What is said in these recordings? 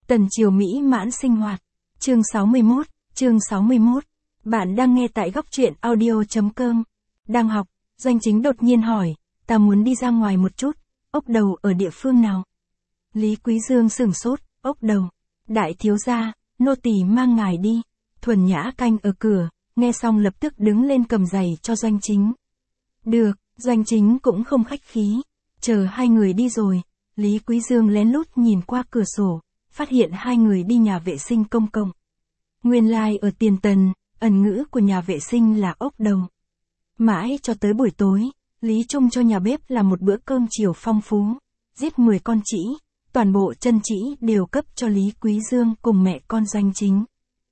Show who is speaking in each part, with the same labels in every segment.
Speaker 1: Tần Triều mỹ mãn sinh hoạt. Chương 61. Bạn đang nghe tại góc truyện audio.com. Đang học, Doanh Chính đột nhiên hỏi, ta muốn đi ra ngoài một chút, ốc đầu ở địa phương nào? Lý Quý Dương sửng sốt, ốc đầu. Đại thiếu gia, nô tỳ mang ngài đi. Thuần Nhã canh ở cửa, nghe xong lập tức đứng lên cầm giày cho Doanh Chính. Được, Doanh Chính cũng không khách khí. Chờ hai người đi rồi, Lý Quý Dương lén lút nhìn qua cửa sổ, phát hiện hai người đi nhà vệ sinh công cộng. Nguyên lai ở Tiền Tần, ẩn ngữ của nhà vệ sinh là ốc đầu. Mãi cho tới buổi tối, Lý Trung cho nhà bếp làm một bữa cơm chiều phong phú, giết 10 con trĩ, toàn bộ chân trĩ đều cấp cho Lý Quý Dương cùng mẹ con Doanh Chính.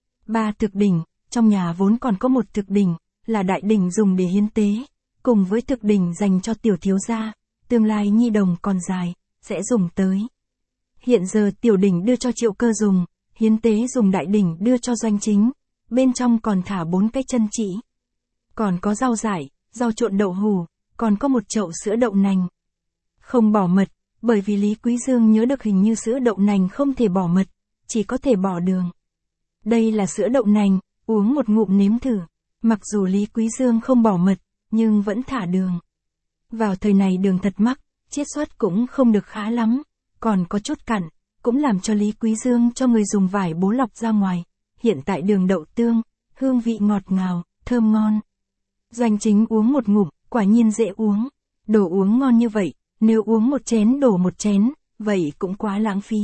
Speaker 1: 3 thực đỉnh, trong nhà vốn còn có một thực đỉnh, là đại đỉnh dùng để hiến tế, cùng với thực đỉnh dành cho tiểu thiếu gia, tương lai nhi đồng còn dài, sẽ dùng tới. Hiện giờ tiểu đỉnh đưa cho Triệu Cơ dùng, hiến tế dùng đại đỉnh đưa cho Doanh Chính, bên trong còn thả 4 cái chân trĩ. Còn có rau dại, rau trộn đậu hủ, còn có một chậu sữa đậu nành. Không bỏ mật, bởi vì Lý Quý Dương nhớ được hình như sữa đậu nành không thể bỏ mật, chỉ có thể bỏ đường. Đây là sữa đậu nành, uống một ngụm nếm thử. Mặc dù Lý Quý Dương không bỏ mật, nhưng vẫn thả đường. Vào thời này đường thật mắc, chiết xuất cũng không được khá lắm, còn có chút cặn, cũng làm cho Lý Quý Dương cho người dùng vải bố lọc ra ngoài. Hiện tại đường đậu tương, hương vị ngọt ngào, thơm ngon. Doanh Chính uống một ngụm, quả nhiên dễ uống. Đồ uống ngon như vậy, nếu uống một chén đổ một chén, vậy cũng quá lãng phí.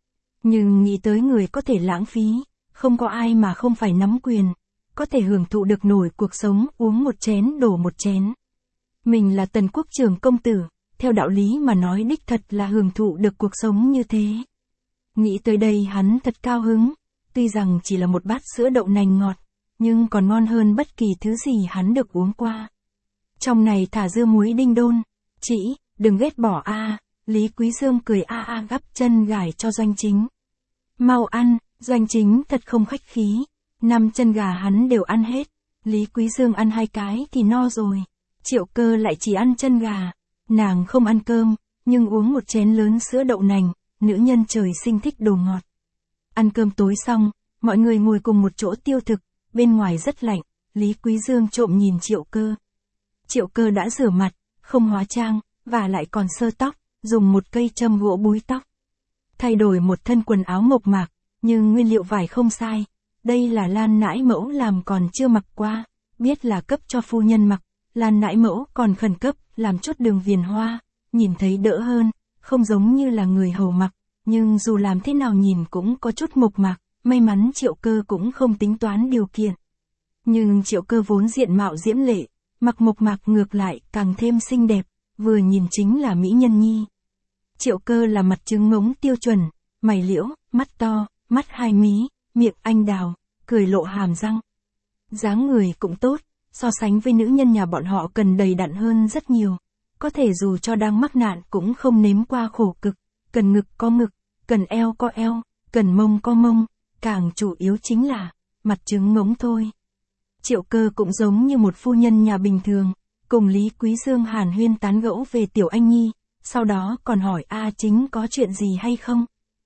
Speaker 1: Nhưng nghĩ tới người có thể lãng phí, không có ai mà không phải nắm quyền, có thể hưởng thụ được nổi cuộc sống uống một chén đổ một chén. Mình là Tần Quốc trưởng công tử, theo đạo lý mà nói đích thật là hưởng thụ được cuộc sống như thế. Nghĩ tới đây hắn thật cao hứng, tuy rằng chỉ là một bát sữa đậu nành ngọt, nhưng còn ngon hơn bất kỳ thứ gì hắn được uống qua. Trong này thả dưa muối đinh đôn, chỉ, đừng ghét bỏ a. Lý Quý Dương cười gắp chân gà cho Doanh Chính. Mau ăn, Doanh Chính thật không khách khí, 5 chân gà hắn đều ăn hết, Lý Quý Dương ăn 2 cái thì no rồi. Triệu Cơ lại chỉ ăn chân gà, nàng không ăn cơm, nhưng uống một chén lớn sữa đậu nành, nữ nhân trời sinh thích đồ ngọt. Ăn cơm tối xong, mọi người ngồi cùng một chỗ tiêu thực, bên ngoài rất lạnh, Lý Quý Dương trộm nhìn Triệu Cơ. Triệu Cơ đã rửa mặt, không hóa trang, và lại còn sơ tóc, dùng một cây châm gỗ búi tóc. Thay đổi một thân quần áo mộc mạc, nhưng nguyên liệu vải không sai. Đây là Lan nãi mẫu làm còn chưa mặc qua, biết là cấp cho phu nhân mặc. Lan nãi mẫu còn khẩn cấp, làm chút đường viền hoa, nhìn thấy đỡ hơn, không giống như là người hầu mặc, nhưng dù làm thế nào nhìn cũng có chút mộc mạc, may mắn Triệu Cơ cũng không tính toán điều kiện. Nhưng Triệu Cơ vốn diện mạo diễm lệ, mặc mộc mạc ngược lại càng thêm xinh đẹp, vừa nhìn chính là mỹ nhân nhi. Triệu Cơ là mặt trứng ngỗng tiêu chuẩn, mày liễu, mắt to, mắt 2 mí, miệng anh đào, cười lộ hàm răng. Dáng người cũng tốt, so sánh với nữ nhân nhà bọn họ cần đầy đặn hơn rất nhiều. Có thể dù cho đang mắc nạn cũng không nếm qua khổ cực, cần ngực có ngực, cần eo có eo, cần mông có mông, càng chủ yếu chính là mặt trứng ngỗng thôi. Triệu Cơ cũng giống như một phu nhân nhà bình thường, cùng Lý Quý Dương hàn huyên tán gẫu về Tiểu Anh Nhi, sau đó còn hỏi Chính có chuyện gì hay không.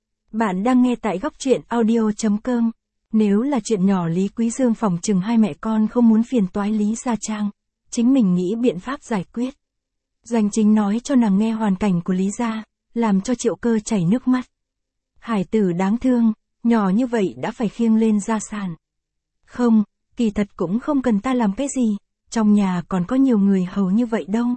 Speaker 1: Bạn đang nghe tại góc truyện audio.com. Nếu là chuyện nhỏ Lý Quý Dương phỏng chừng hai mẹ con không muốn phiền toái Lý Gia Trang, chính mình nghĩ biện pháp giải quyết. Doanh Chính nói cho nàng nghe hoàn cảnh của Lý Gia, làm cho Triệu Cơ chảy nước mắt. Hải tử đáng thương, nhỏ như vậy đã phải khiêng lên gia sản. Không, kỳ thật cũng không cần ta làm cái gì, trong nhà còn có nhiều người hầu như vậy đâu.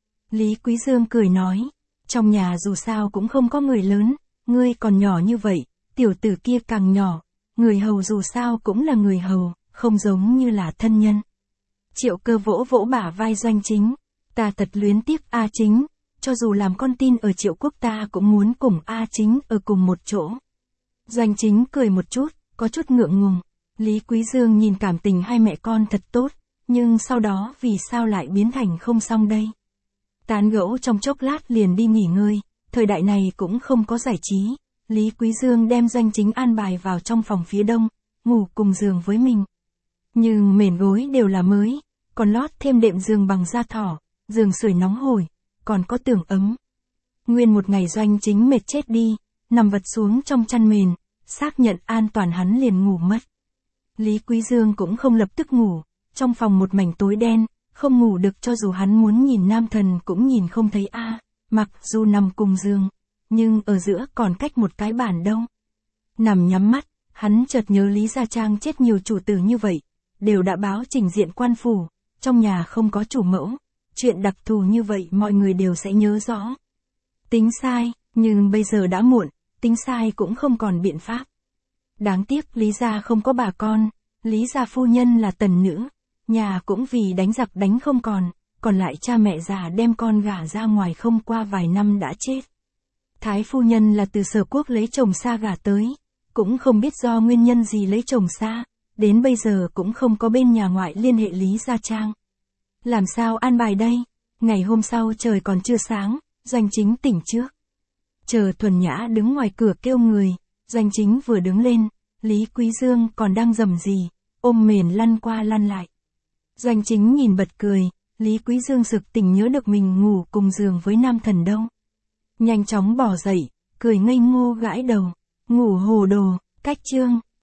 Speaker 1: Lý Quý Dương cười nói, trong nhà dù sao cũng không có người lớn, ngươi còn nhỏ như vậy, tiểu tử kia càng nhỏ, người hầu dù sao cũng là người hầu, không giống như là thân nhân. Triệu Cơ vỗ vỗ bả vai Doanh Chính, ta thật luyến tiếc Chính, cho dù làm con tin ở Triệu Quốc ta cũng muốn cùng Chính ở cùng một chỗ. Doanh Chính cười một chút, có chút ngượng ngùng. Lý Quý Dương nhìn cảm tình hai mẹ con thật tốt, nhưng sau đó vì sao lại biến thành không xong đây? Tán gẫu trong chốc lát liền đi nghỉ ngơi, thời đại này cũng không có giải trí. Lý Quý Dương đem Doanh Chính an bài vào trong phòng phía đông, ngủ cùng giường với mình. Nhưng mền gối đều là mới, còn lót thêm đệm giường bằng da thỏ, giường sưởi nóng hổi, còn có tường ấm. Nguyên một ngày Doanh Chính mệt chết đi, nằm vật xuống trong chăn mền, xác nhận an toàn hắn liền ngủ mất. Lý Quý Dương cũng không lập tức ngủ, trong phòng một mảnh tối đen, không ngủ được cho dù hắn muốn nhìn nam thần cũng nhìn không thấy mặc dù nằm cùng giường, nhưng ở giữa còn cách một cái bàn đâu. Nằm nhắm mắt, hắn chợt nhớ Lý Gia Trang chết nhiều chủ tử như vậy, đều đã báo trình diện quan phủ, trong nhà không có chủ mẫu, chuyện đặc thù như vậy mọi người đều sẽ nhớ rõ. Tính sai, nhưng bây giờ đã muộn, tính sai cũng không còn biện pháp. Đáng tiếc Lý Gia không có bà con, Lý Gia phu nhân là tần nữ, nhà cũng vì đánh giặc đánh không còn lại cha mẹ già đem con gả ra ngoài không qua vài năm đã chết. Thái phu nhân là từ Sở Quốc lấy chồng xa gả tới, cũng không biết do nguyên nhân gì lấy chồng xa, đến bây giờ cũng không có bên nhà ngoại liên hệ Lý Gia Trang. Làm sao an bài đây? Ngày hôm sau trời còn chưa sáng, Doanh Chính tỉnh trước. Chờ Thuần Nhã đứng ngoài cửa kêu người, Doanh Chính vừa đứng lên, Lý Quý Dương còn đang rầm rì, ôm mền lăn qua lăn lại. Doanh Chính nhìn bật cười, Lý Quý Dương sực tỉnh nhớ được mình ngủ cùng giường với nam thần đâu. Nhanh chóng bỏ dậy, cười ngây ngô gãi đầu, ngủ hồ đồ, cách chương.